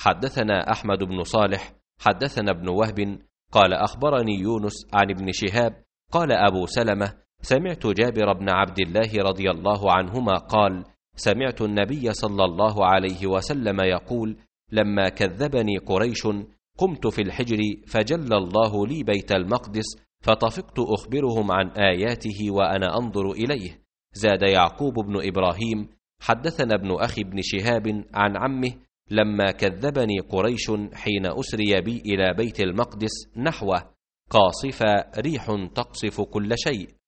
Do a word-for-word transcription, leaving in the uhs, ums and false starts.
حدثنا أحمد بن صالح حدثنا ابن وهب قال أخبرني يونس عن ابن شهاب قال أبو سلمة سمعت جابر بن عبد الله رضي الله عنهما قال سمعت النبي صلى الله عليه وسلم يقول لما كذبني قريش قمت في الحجر فجل الله لي بيت المقدس فطفقت أخبرهم عن آياته وأنا أنظر إليه. زاد يعقوب بن إبراهيم حدثنا ابن أخي بن شهاب عن عمه لما كذبني قريش حين أسري بي إلى بيت المقدس نحوه قاصفة ريح تقصف كل شيء